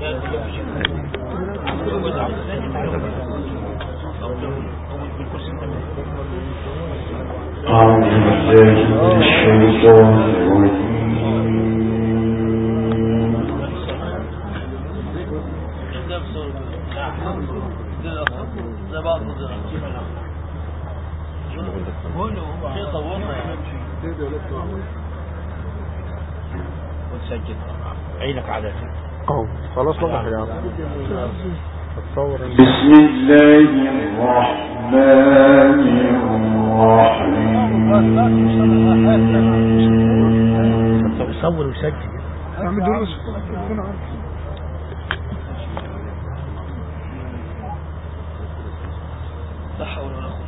عينك على خلاص نضح يا عم. بسم الله الرحمن الرحيم. صور وسجل اعمل دروس لا حول ولا قوة.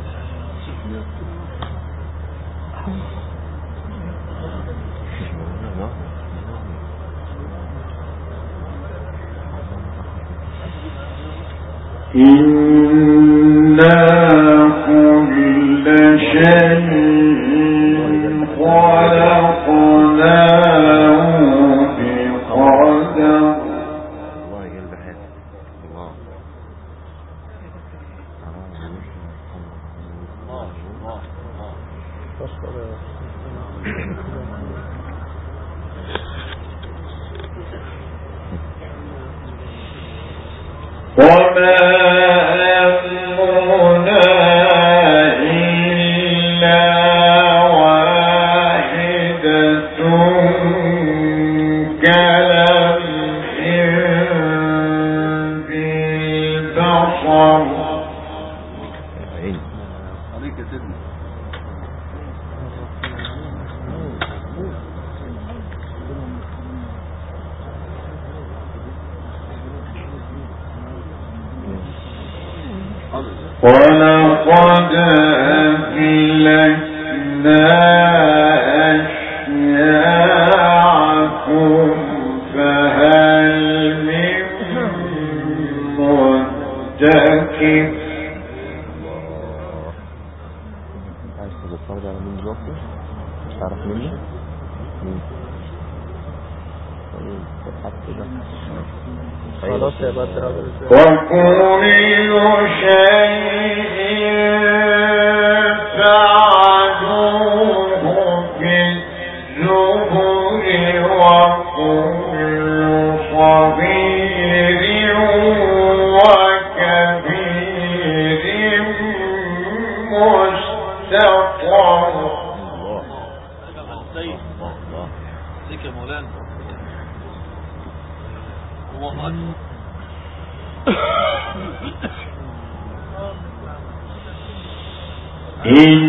إنا كل شيء خلقناه بقدر. الله يقلب حياتك. الله وما أمرنا إلا واحدة كلمح بالبصر. عليك يا سيدنا. ولقد أهلكنا أشياعكم فهل من مدكر. عايز تتفرج على مين دلوقتي؟ مش تعرف مني؟ مين؟ خلاص يا بدر. وكل شيء فعلوه في الزبر وكل صغير وكبير مستطر. ذكر مولانا الله أكبر. إن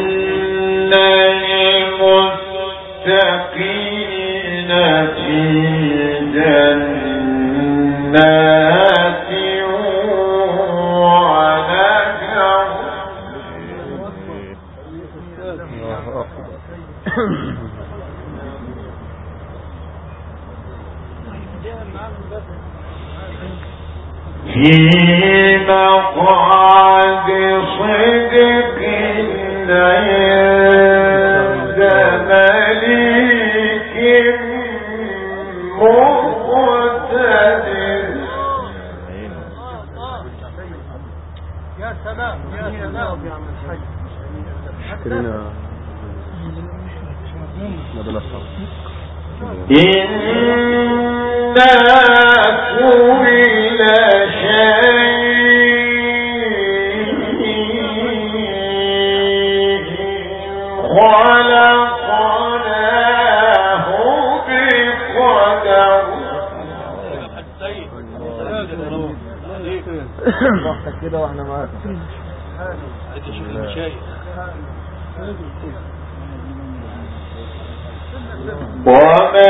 المتقين في جنات ونهر. في مقعد صدق عند مليك مقتدر. يا سلام يا سلام يا عم الحاج. شكرنا نبلا صوت. إنا كل شيء خلقناه بقدر. راحتك كده واحنا معاك. عايز اشوف المشايخ. وما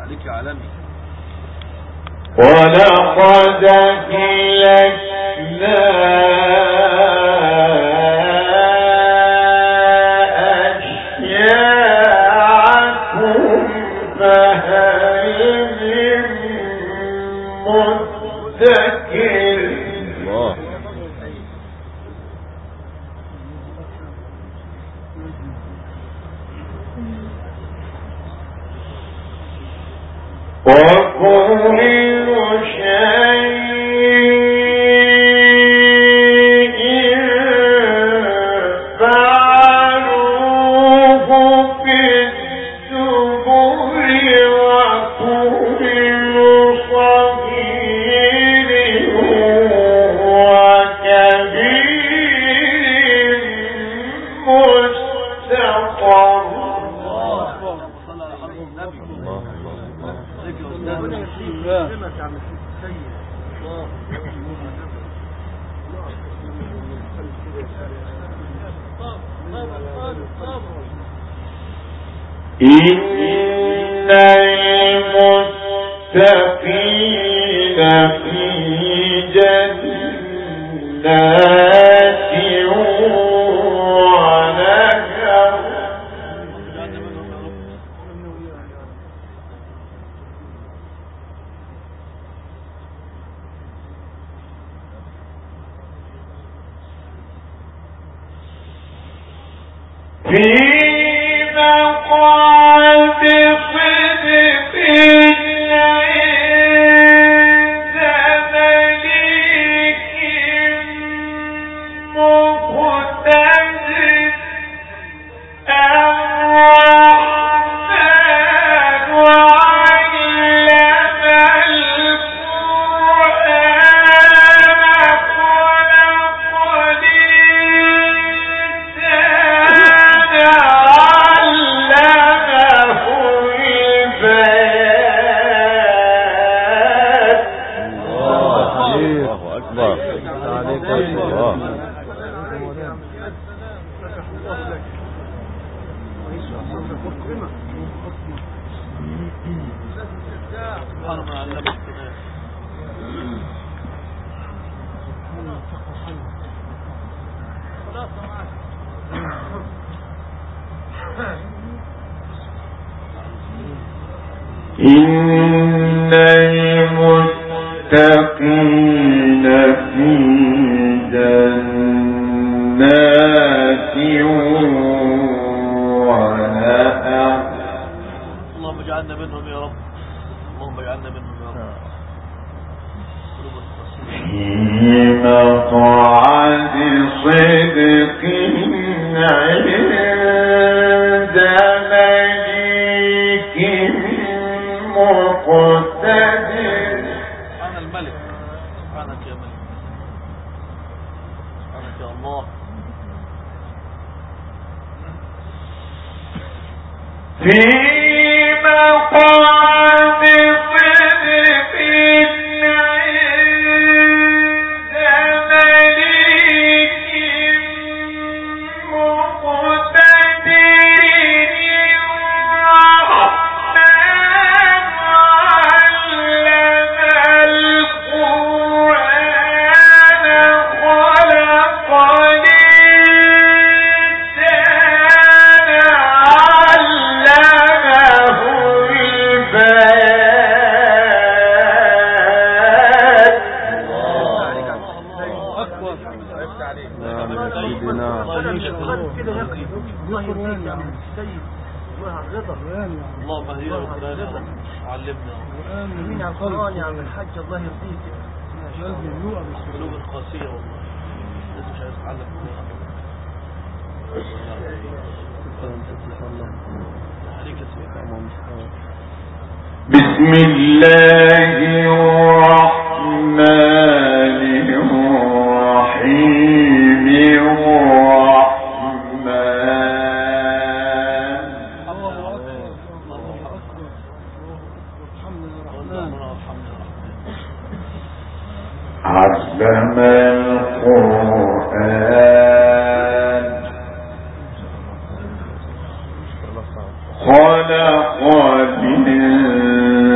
عليك يا عالمي. ولقد أهلكنا أشياعكم فهل من مدكر. الله. وكل شيء فعلوه في الزبر وكل صغير وكبير مستقر. إن المتقين في جنات ونهر. في مقعد صدق عند مليك مقتدر. الرحمن علم القرآن خلق الإنسان علمه البيان. الله أكبر. الله. سبحان من علم القرآن. إن المتقين في جنات ونهر. اللهم اجعلنا منهم يا رب. اللهم اجعلنا منهم يا رب. في مقعد صدق عند مليك مقتدر. سبحان الملك. سبحانك يا ملك. سبحانك يا الله. في مقعد صدق عند مليك مقتدر. الرحمن علم القرآن خلق الإنسان علمه البيان. الله أكبر. نعم يا سيدنا. الله يهديك يا سيد. الله الرضا. اللهم اهدنا بالقرآن يا رب. علمنا. امين على القرآن يا عم الحاج. الله يرضيك. قلوب القاسية والله. لسه مش عايز اتعلم القرآن. عليك يا سيدي. بسم الله الرحمن الرحيم. الرحمن الله أكبر. الله أكبر. اللهم ارحمنا يا رحمن. علم القرآن خلق الإنسان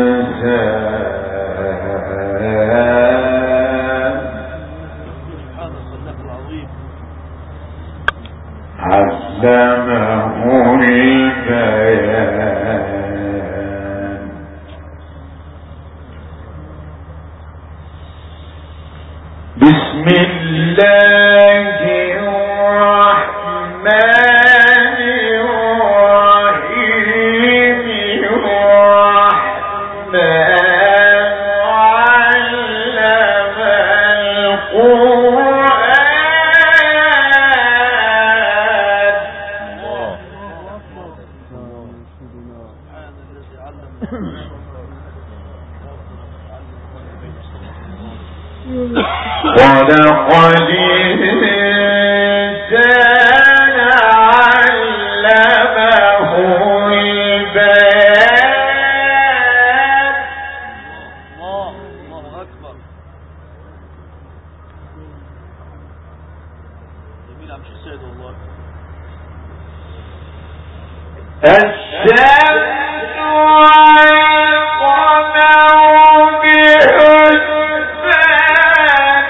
البيان. بسم الله الرحمن الرحيم. الرحمن علم القرآن. خلق الإنسان علمه البيان. الله أكبر. جميل عم شو السيد والله. الشمس والقمر بحسبان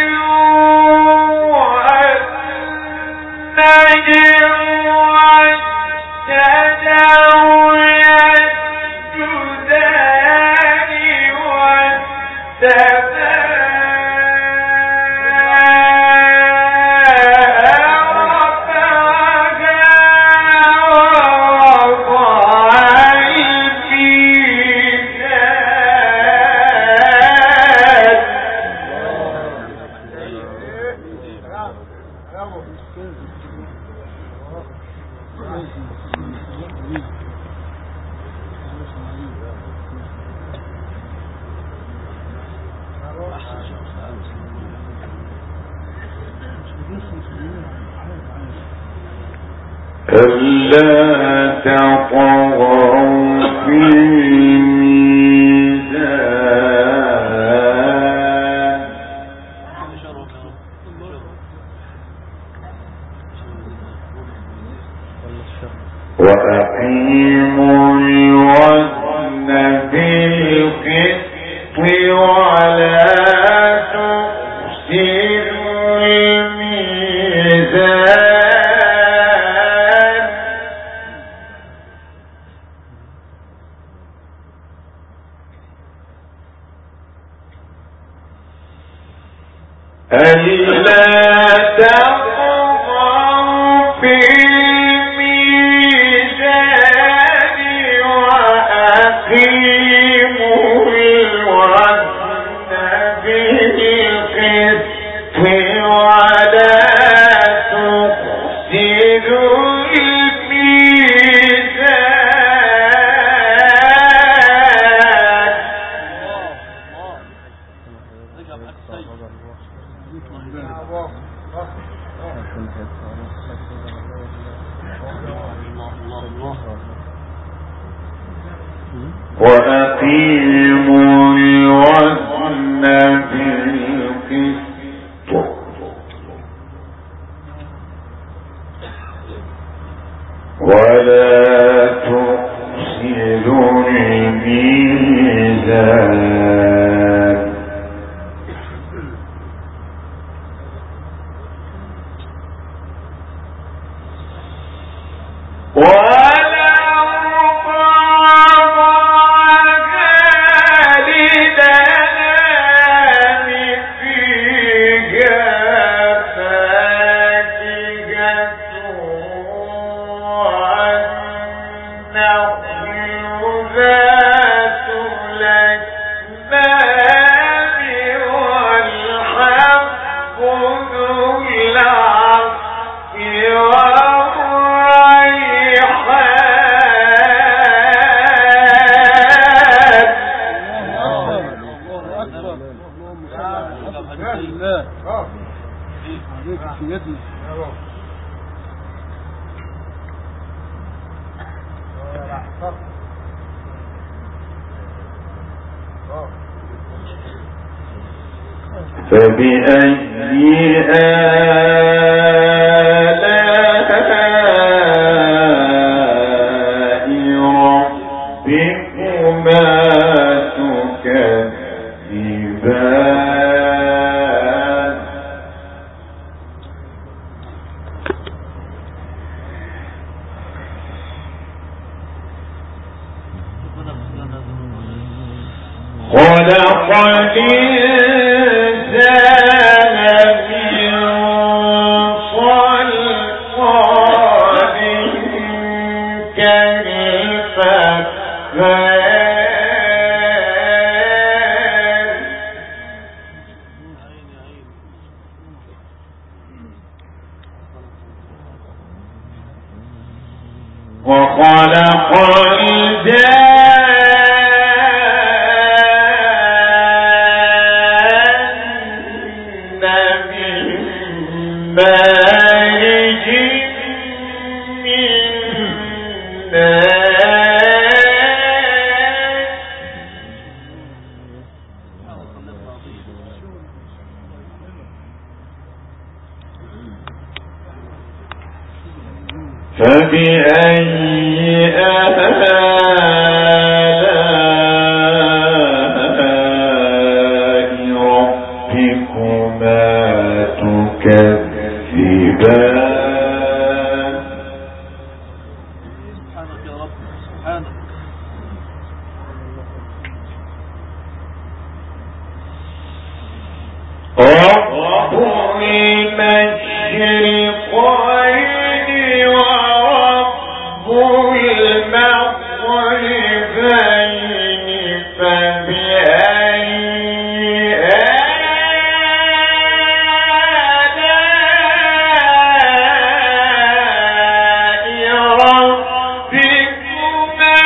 والنجم والشجر يسجدان ألا تطغوا في الميزان. وأقيموا الوزن بالقسط ولا تخسروا الميزان. ألا تطغوا في الميزان وأقيموا الوزن بالقسط ولا تخسروا وأقيموا الوزن بالقسط ولا تخسروا الميزان. فبأي آلاء ربكما تكذبان. وخلق الجن من مارج من نار فبأي آلاء ربكما تكذبان سبحانك يا رب سبحانك رب المشرقين ورب المغربين فبأي آلاء ربكما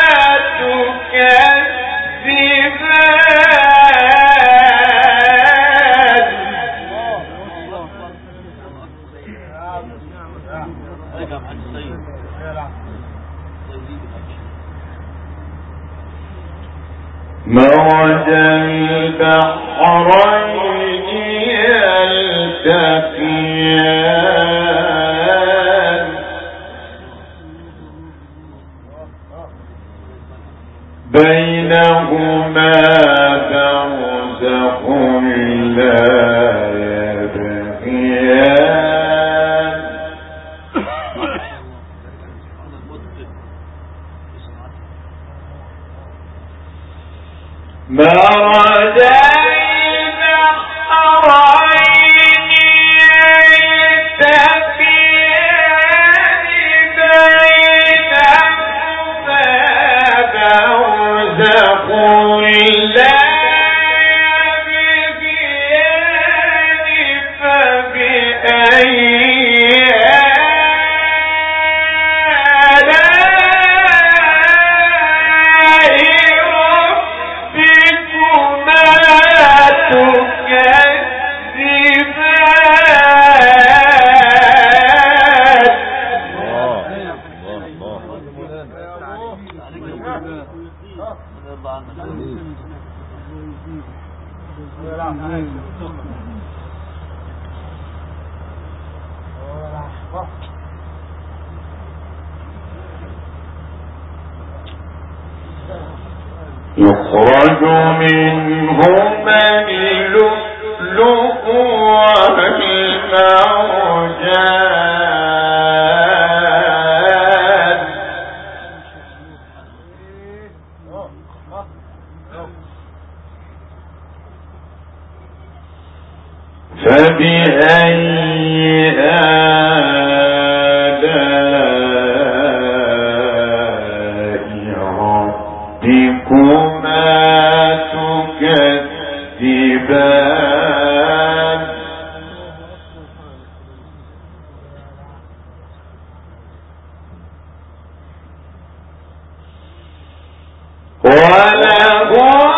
مرج البحرين يلتقيان بينهما برزخ لا يبغيان مرج البحرين يلتقيان بينهما برزخ لا يبغيان فبأي يخرج منهما اللؤلؤ والمرجان فبأي ربكما تكذبان وله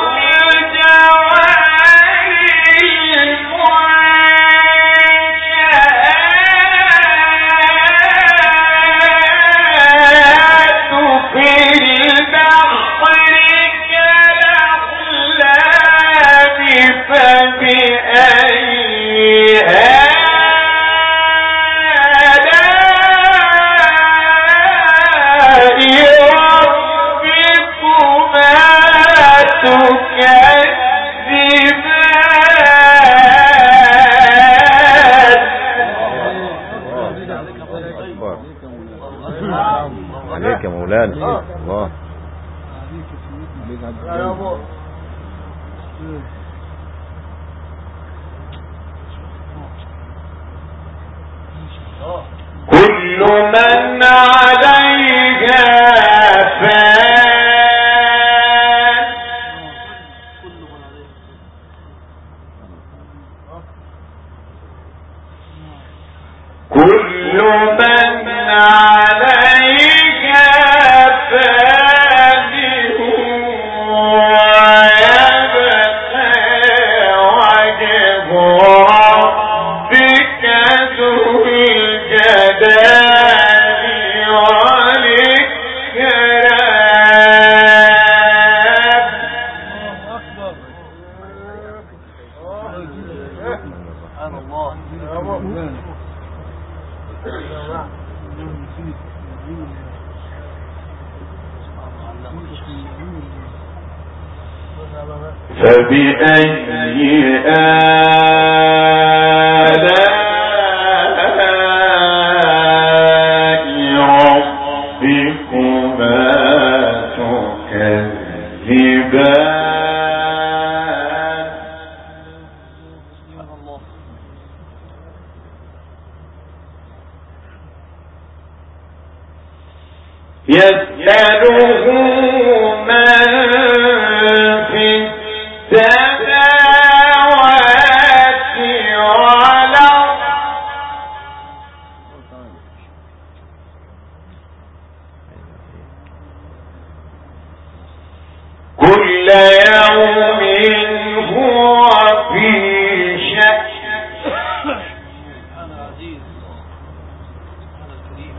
عليك يا مولانا الله كل من عليها فان كل من عليها الله فبأي آلاء ربكما تكذبان يسأله من في السماوات والأرض كل يوم هو في شأن أنا عزيز أنا الكريم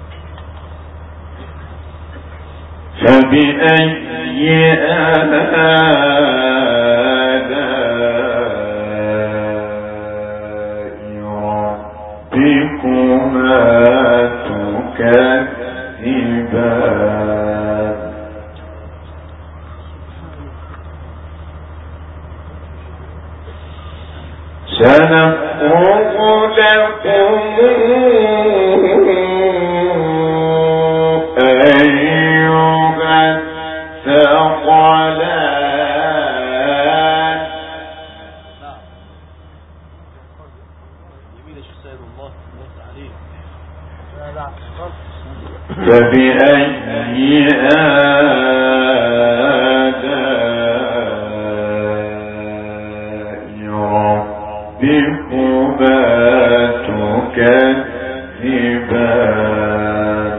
فبأي آلاء ربكما تكذبان سنفرغ لكم أيها الثقلان يمين الشيخ سيد الله عليه فبأي آلاء ربكما تكذبان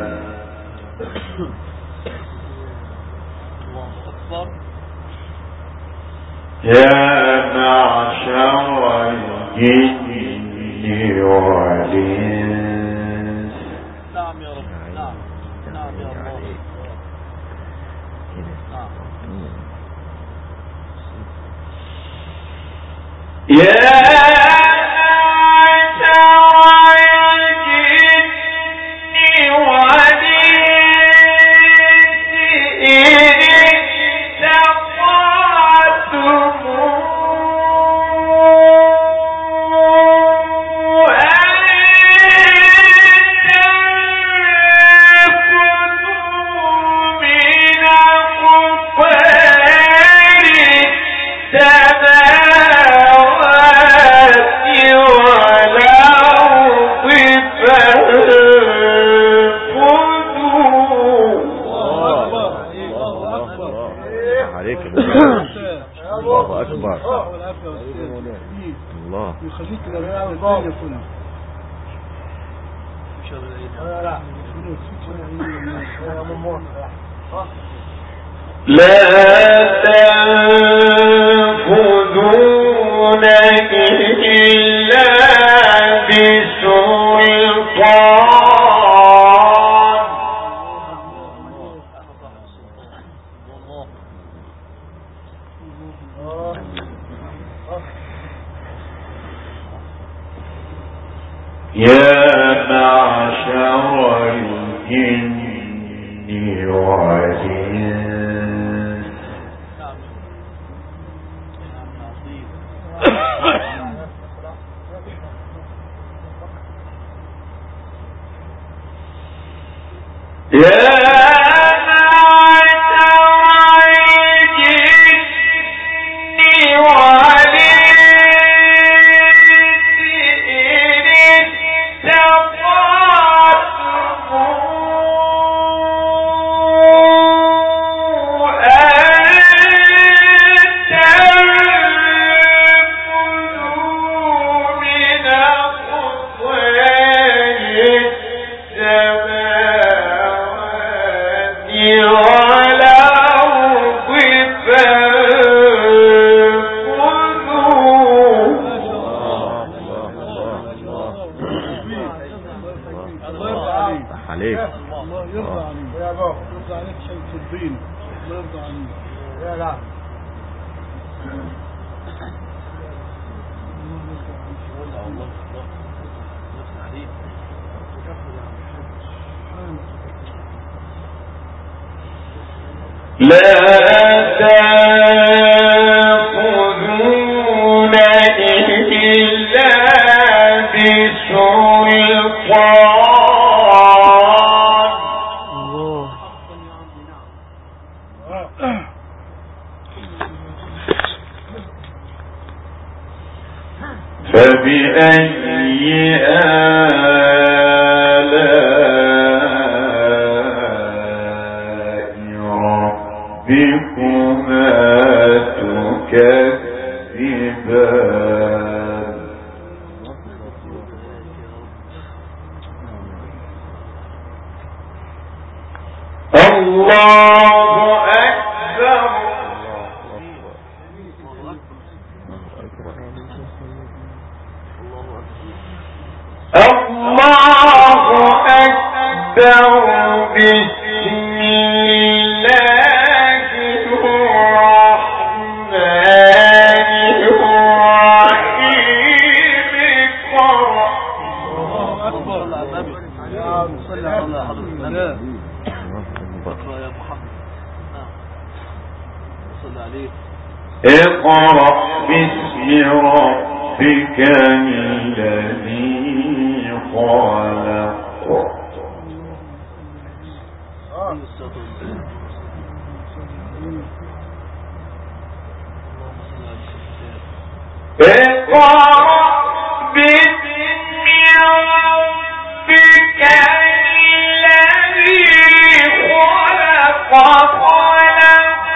الله أكبر يا معشر الجن والإنس نعم يا رب نعم نعم يا الله يا الله أكبر الله يخليك الأرض كله لا تنفذون إلا بسلطان يا معشر الجن والإنس لا تأخذون إلا بسلطان فبأي آلاء ربكما تكذبان الله أكبر الله أكبر بسم الله الرحمن الرحيم قرأ صلى على حضرة النبي اقرأ يا محمد صلى عليه اقرأ باسم ربك الذي خلق اقرأ باسم ربك الذي خلق خلق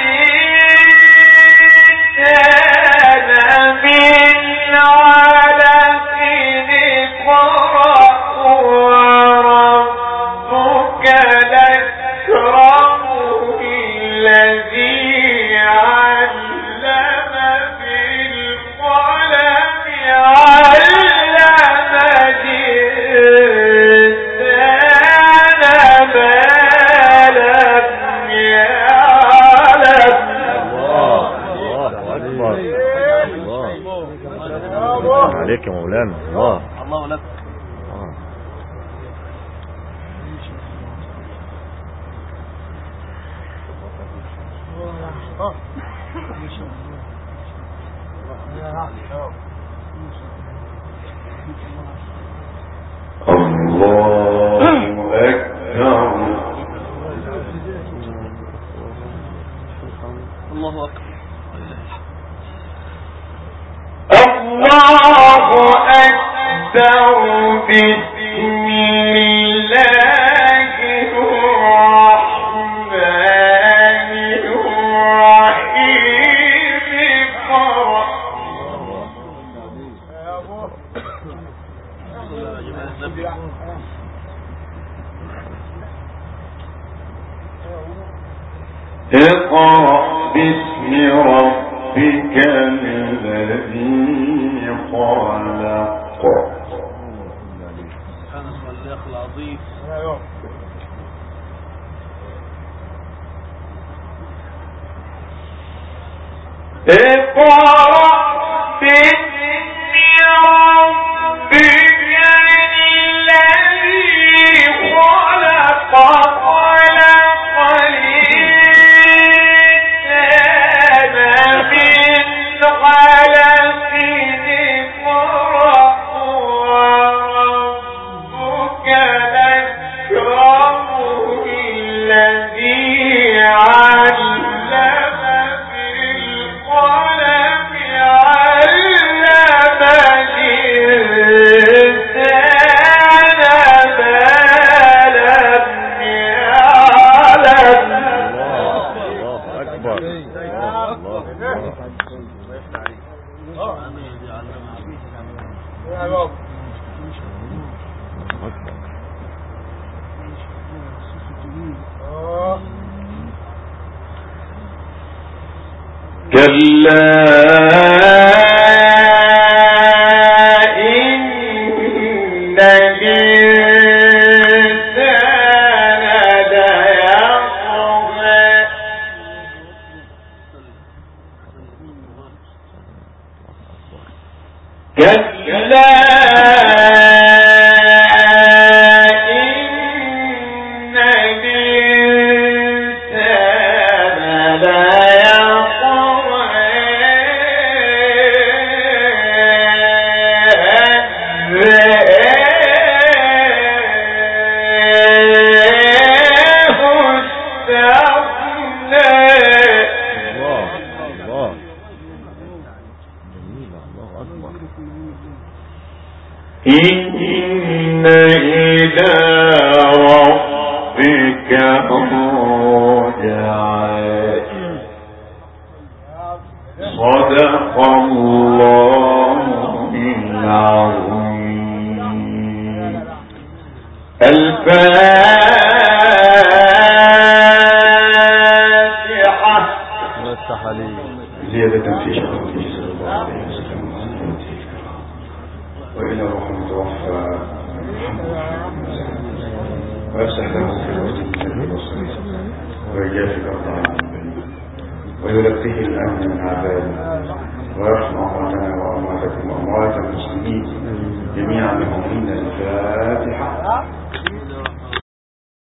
الإنسان من علق اقرأ وربك الأكرم الذي علم بالقلم علم الإنسان ما لم يعلم الله عليك يا مولانا. الله لك الله أكبر الله أكبر الله أكبر بسم الله الرحمن الرحيم قرأ اقرأ باسم ربك الذي خلق سبحان الله العظيم اقرأ باسم ربك الذي خلق خلق الإنسان من علق اقرأ وربك الأكرم الذي علم بالقلم علم الإنسان ما لم يعلم الله أكبر. كلا إن الإنسان ليطغى كلا إن الإنسان إن إلى ربك الرجعى. صدق الله العظيم. الفاتحة. زيادة في شرفه صلى الله عليه وسلم وإلى روح المتوفى ويفسح له في الوقت البصري ويجافي الأرض ويلقيه الأمن من عذاب ويرحم أمواتنا وأمواتكم وأموات المسلمين جميعا بهم إن الفاتحة.